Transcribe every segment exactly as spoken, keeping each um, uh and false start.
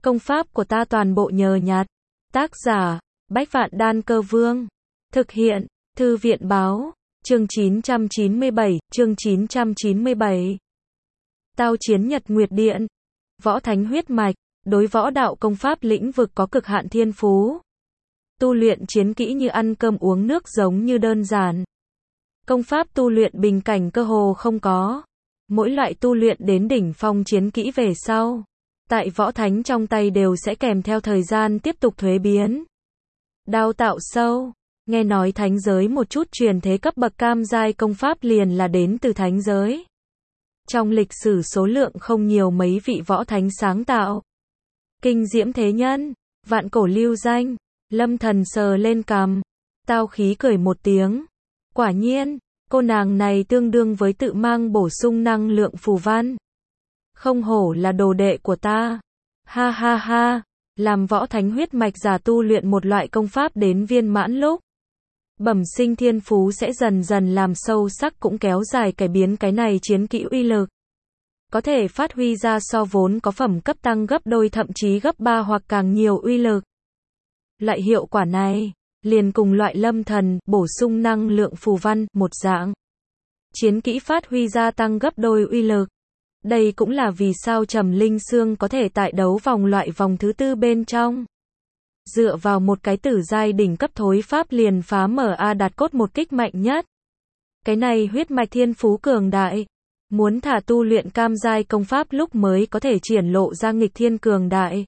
Công pháp của ta toàn bộ nhờ nhặt. Tác giả, Bách Vạn Đan Cơ Vương. Thực hiện, Thư viện Báo. Chương chín trăm chín mươi bảy, chương chín trăm chín mươi bảy. Tao chiến Nhật Nguyệt Điện. Võ thánh huyết mạch, đối võ đạo công pháp lĩnh vực có cực hạn thiên phú. Tu luyện chiến kỹ như ăn cơm uống nước giống như đơn giản. Công pháp tu luyện bình cảnh cơ hồ không có. Mỗi loại tu luyện đến đỉnh phong chiến kỹ về sau, tại võ thánh trong tay đều sẽ kèm theo thời gian tiếp tục thuế biến. Đào tạo sâu, nghe nói thánh giới một chút truyền thế cấp bậc cam giai công pháp liền là đến từ thánh giới. Trong lịch sử số lượng không nhiều mấy vị võ thánh sáng tạo. Kinh diễm thế nhân, vạn cổ lưu danh. Lâm Thần sờ lên cằm, tao khí cười một tiếng. Quả nhiên, cô nàng này tương đương với tự mang bổ sung năng lượng phù văn. Không hổ là đồ đệ của ta. Ha ha ha, làm võ thánh huyết mạch giả tu luyện một loại công pháp đến viên mãn lúc. Bẩm sinh thiên phú sẽ dần dần làm sâu sắc cũng kéo dài cải biến cái này chiến kỹ uy lực. Có thể phát huy ra so vốn có phẩm cấp tăng gấp đôi thậm chí gấp ba hoặc càng nhiều uy lực. Loại hiệu quả này, liền cùng loại lâm thần, bổ sung năng lượng phù văn, một dạng. Chiến kỹ phát huy ra tăng gấp đôi uy lực. Đây cũng là vì sao Trầm Linh Xương có thể tại đấu vòng loại vòng thứ tư bên trong. Dựa vào một cái tử giai đỉnh cấp thối pháp liền phá mở A Đạt cốt một kích mạnh nhất. Cái này huyết mạch thiên phú cường đại. Muốn thả tu luyện cam giai công pháp lúc mới có thể triển lộ ra nghịch thiên cường đại.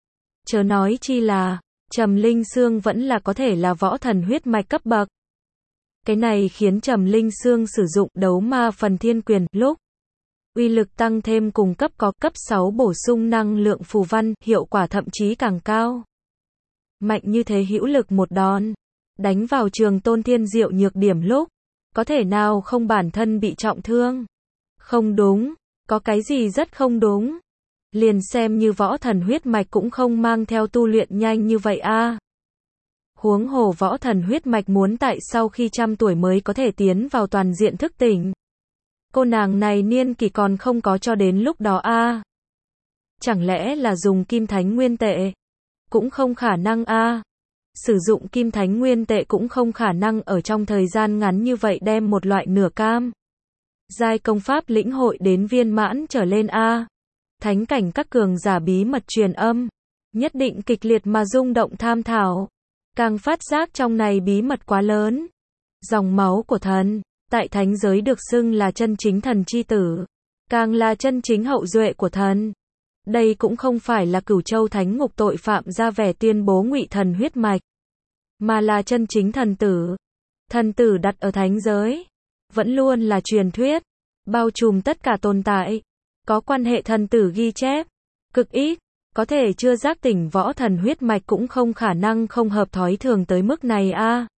Chớ nói chi là, Trầm Linh Xương vẫn là có thể là võ thần huyết mạch cấp bậc. Cái này khiến Trầm Linh Xương sử dụng đấu ma phần thiên quyền lúc uy lực tăng thêm cùng cấp có cấp sáu bổ sung năng lượng phù văn, hiệu quả thậm chí càng cao. Mạnh như thế hữu lực một đòn, đánh vào Trường Tôn Thiên Diệu nhược điểm lúc, có thể nào không bản thân bị trọng thương? Không đúng, có cái gì rất không đúng. Liền xem như võ thần huyết mạch cũng không mang theo tu luyện nhanh như vậy a. À. Huống hồ võ thần huyết mạch muốn tại sau khi trăm tuổi mới có thể tiến vào toàn diện thức tỉnh. Cô nàng này niên kỷ còn không có cho đến lúc đó a. À. Chẳng lẽ là dùng kim thánh nguyên tệ? Cũng không khả năng a. À. Sử dụng kim thánh nguyên tệ cũng không khả năng ở trong thời gian ngắn như vậy đem một loại nửa cam giai công pháp lĩnh hội đến viên mãn trở lên a. À. Thánh cảnh các cường giả bí mật truyền âm, nhất định kịch liệt mà rung động tham thảo. Càng phát giác trong này bí mật quá lớn. Dòng máu của thần, tại thánh giới được xưng là chân chính thần chi tử, càng là chân chính hậu duệ của thần. Đây cũng không phải là Cửu Châu Thánh Ngục tội phạm ra vẻ tuyên bố ngụy thần huyết mạch, mà là chân chính thần tử. Thần tử đặt ở thánh giới, vẫn luôn là truyền thuyết, bao trùm tất cả tồn tại. Có quan hệ thần tử ghi chép, cực ít, có thể chưa giác tỉnh võ thần huyết mạch cũng không khả năng không hợp thói thường tới mức này a. À.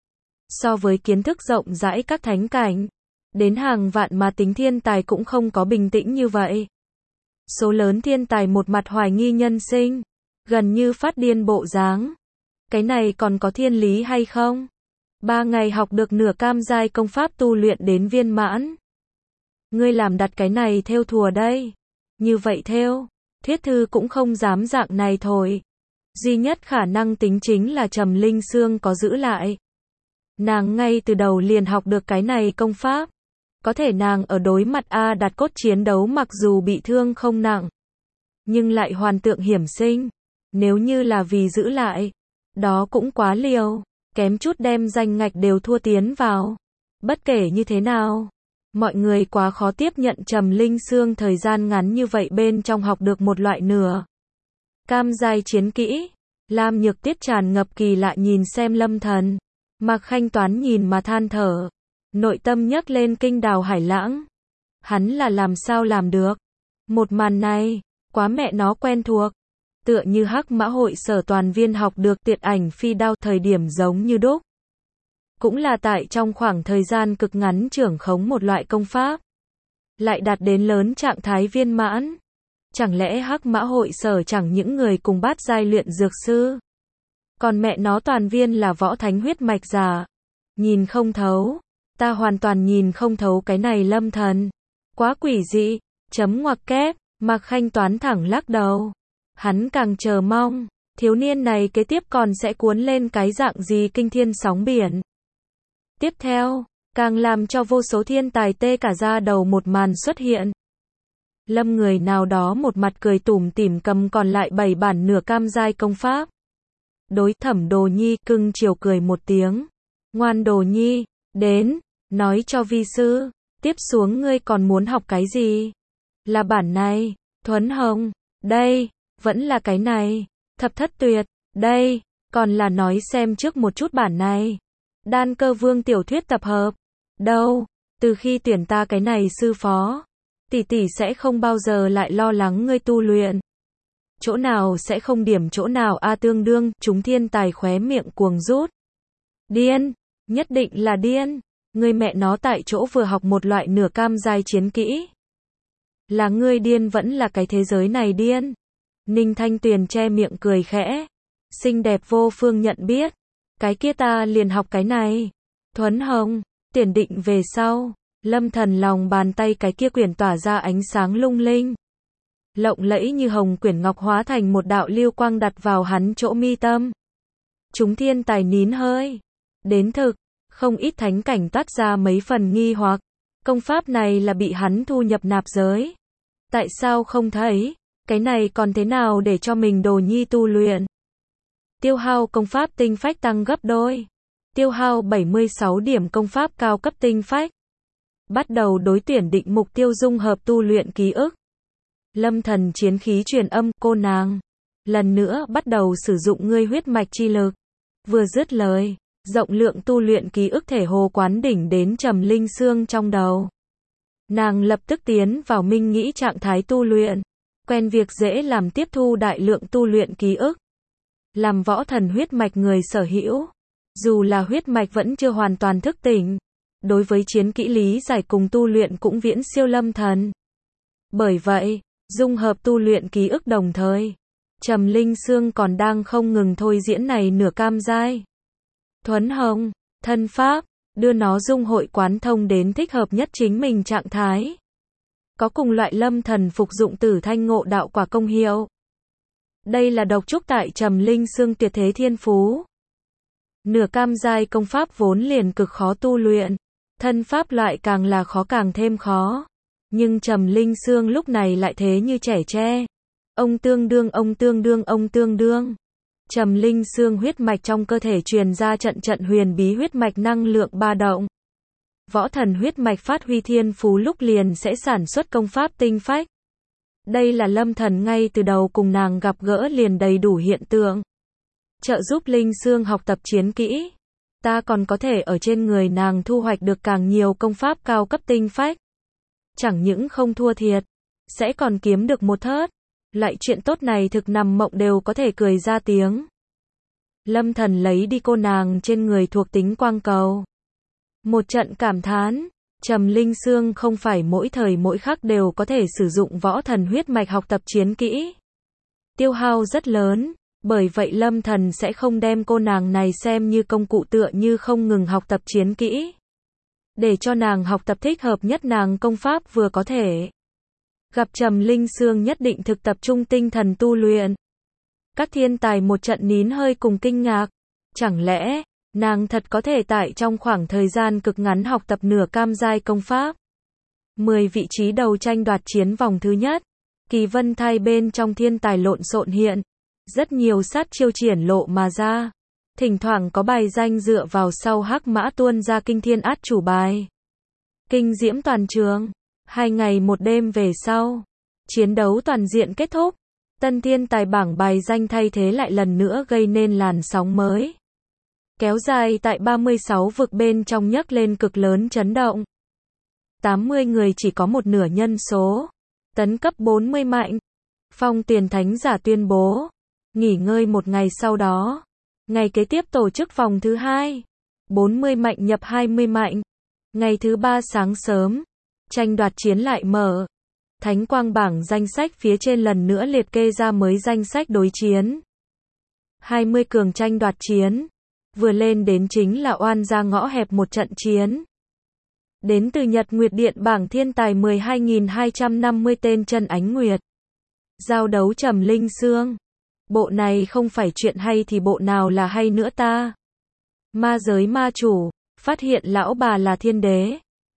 So với kiến thức rộng rãi các thánh cảnh, đến hàng vạn mà tính thiên tài cũng không có bình tĩnh như vậy. Số lớn thiên tài một mặt hoài nghi nhân sinh, gần như phát điên bộ dáng. Cái này còn có thiên lý hay không? Ba ngày học được nửa cam giai công pháp tu luyện đến viên mãn. Ngươi làm đặt cái này theo thùa đây. Như vậy theo, thuyết thư cũng không dám dạng này thôi. Duy nhất khả năng tính chính là Trầm Linh Xương có giữ lại. Nàng ngay từ đầu liền học được cái này công pháp. Có thể nàng ở đối mặt A Đạt cốt chiến đấu mặc dù bị thương không nặng, nhưng lại hoàn tượng hiểm sinh. Nếu như là vì giữ lại, đó cũng quá liều, kém chút đem danh ngạch đều thua tiến vào. Bất kể như thế nào, mọi người quá khó tiếp nhận Trầm Linh Xương thời gian ngắn như vậy bên trong học được một loại nửa cam giai chiến kỹ. Lam Nhược Tiết tràn ngập kỳ lạ nhìn xem Lâm Thần, Mạc Khanh Toán nhìn mà than thở, nội tâm nhấc lên kinh đào hải lãng. Hắn là làm sao làm được? Một màn này, quá mẹ nó quen thuộc. Tựa như Hắc Mã Hội Sở toàn viên học được Tiệt Ảnh Phi Đao thời điểm giống như đúc. Cũng là tại trong khoảng thời gian cực ngắn trưởng khống một loại công pháp, lại đạt đến lớn trạng thái viên mãn. Chẳng lẽ Hắc Mã Hội Sở chẳng những người cùng bát giai luyện dược sư, còn mẹ nó toàn viên là võ thánh huyết mạch giả. Nhìn không thấu, ta hoàn toàn nhìn không thấu cái này Lâm Thần. Quá quỷ dị, chấm ngoặc kép, Mạc Khanh Toán thẳng lắc đầu. Hắn càng chờ mong, thiếu niên này kế tiếp còn sẽ cuốn lên cái dạng gì kinh thiên sóng biển. Tiếp theo, càng làm cho vô số thiên tài tê cả da đầu một màn xuất hiện. Lâm người nào đó một mặt cười tủm tỉm cầm còn lại bảy bản nửa cam giai công pháp. Đối Thẩm Đồ Nhi cưng chiều cười một tiếng. Ngoan Đồ Nhi, đến, nói cho vi sư, tiếp xuống ngươi còn muốn học cái gì? Là bản này, Thuấn Hồng, đây, vẫn là cái này, Thập Thất Tuyệt, đây, còn là nói xem trước một chút bản này. Đan Cơ Vương tiểu thuyết tập hợp, đâu, từ khi tuyển ta cái này sư phó, tỷ tỷ sẽ không bao giờ lại lo lắng ngươi tu luyện. Chỗ nào sẽ không điểm chỗ nào a tương đương, chúng thiên tài khóe miệng cuồng rút. Điên, nhất định là điên, ngươi mẹ nó tại chỗ vừa học một loại nửa cam giai chiến kỹ. Là ngươi điên vẫn là cái thế giới này điên. Ninh Thanh Tuyền che miệng cười khẽ. Xinh đẹp vô phương nhận biết. Cái kia ta liền học cái này. Thuấn Hồng, tiền định về sau. Lâm Thần lòng bàn tay cái kia quyển tỏa ra ánh sáng lung linh. Lộng lẫy như hồng quyển ngọc hóa thành một đạo lưu quang đặt vào hắn chỗ mi tâm. Chúng thiên tài nín hơi. Đến thực, không ít thánh cảnh toát ra mấy phần nghi hoặc. Công pháp này là bị hắn thu nhập nạp giới. Tại sao không thấy? Cái này còn thế nào để cho mình Đồ Nhi tu luyện? Tiêu hao công pháp tinh phách tăng gấp đôi. Tiêu hao bảy mươi sáu điểm công pháp cao cấp tinh phách. Bắt đầu đối tuyển định mục tiêu dung hợp tu luyện ký ức. Lâm Thần chiến khí truyền âm, cô nàng. Lần nữa bắt đầu sử dụng ngươi huyết mạch chi lực. Vừa dứt lời, rộng lượng tu luyện ký ức thể hồ quán đỉnh đến trầm linh xương trong đầu. Nàng lập tức tiến vào minh nghĩ trạng thái tu luyện. Quen việc dễ làm tiếp thu đại lượng tu luyện ký ức. Làm võ thần huyết mạch người sở hữu. Dù là huyết mạch vẫn chưa hoàn toàn thức tỉnh. Đối với chiến kỹ lý giải cùng tu luyện cũng viễn siêu Lâm Thần. Bởi vậy, dung hợp tu luyện ký ức đồng thời. Trầm Linh Xương còn đang không ngừng thôi diễn này nửa cam giai. Thuấn Hồng, thân pháp, đưa nó dung hội quán thông đến thích hợp nhất chính mình trạng thái. Có cùng loại Lâm Thần phục dụng Tử Thanh Ngộ Đạo quả công hiệu. Đây là độc trúc tại Trầm Linh Xương tuyệt thế thiên phú. Nửa cam giai công pháp vốn liền cực khó tu luyện, thân pháp loại càng là khó càng thêm khó. Nhưng Trầm Linh Xương lúc này lại thế như trẻ tre. Ông tương đương, ông tương đương, ông tương đương. Trầm Linh Xương huyết mạch trong cơ thể truyền ra trận trận huyền bí huyết mạch năng lượng ba động. Võ thần huyết mạch phát huy thiên phú lúc liền sẽ sản xuất công pháp tinh phách. Đây là Lâm Thần ngay từ đầu cùng nàng gặp gỡ liền đầy đủ hiện tượng. Trợ giúp Linh Xương học tập chiến kỹ. Ta còn có thể ở trên người nàng thu hoạch được càng nhiều công pháp cao cấp tinh phách. Chẳng những không thua thiệt, sẽ còn kiếm được một thớt. Loại chuyện tốt này thực nằm mộng đều có thể cười ra tiếng. Lâm Thần lấy đi cô nàng trên người thuộc tính quang cầu. Một trận cảm thán, Trầm Linh Xương không phải mỗi thời mỗi khắc đều có thể sử dụng võ thần huyết mạch học tập chiến kỹ. Tiêu hao rất lớn, bởi vậy Lâm Thần sẽ không đem cô nàng này xem như công cụ tựa như không ngừng học tập chiến kỹ. Để cho nàng học tập thích hợp nhất nàng công pháp vừa có thể. Gặp Trầm Linh Xương nhất định thực tập trung tinh thần tu luyện. Các thiên tài một trận nín hơi cùng kinh ngạc. Chẳng lẽ, nàng thật có thể tại trong khoảng thời gian cực ngắn học tập nửa cam giai công pháp. mười vị trí đầu tranh đoạt chiến vòng thứ nhất. Kỳ vân thai bên trong thiên tài lộn xộn hiện. Rất nhiều sát chiêu triển lộ mà ra. Thỉnh thoảng có bài danh dựa vào sau hắc mã tuôn ra kinh thiên át chủ bài. Kinh diễm toàn trường. Hai ngày một đêm về sau. Chiến đấu toàn diện kết thúc. Tân thiên tài bảng bài danh thay thế lại lần nữa gây nên làn sóng mới. Kéo dài tại ba mươi sáu vực bên trong nhấc lên cực lớn chấn động. tám mươi người chỉ có một nửa nhân số. Tấn cấp bốn mươi mạnh. Phong Tiền Thánh Giả tuyên bố. Nghỉ ngơi một ngày sau đó. Ngày kế tiếp tổ chức vòng thứ hai. bốn mươi mạnh nhập hai mươi mạnh. Ngày thứ ba sáng sớm. Tranh đoạt chiến lại mở. Thánh quang bảng danh sách phía trên lần nữa liệt kê ra mới danh sách đối chiến. hai mươi cường tranh đoạt chiến. Vừa lên đến chính là oan ra ngõ hẹp một trận chiến. Đến từ Nhật Nguyệt Điện bảng thiên tài mười hai nghìn hai trăm năm mươi tên chân ánh nguyệt. Giao đấu Trầm Linh Xương. Bộ này không phải chuyện hay thì bộ nào là hay nữa ta? Ma giới ma chủ, phát hiện lão bà là thiên đế.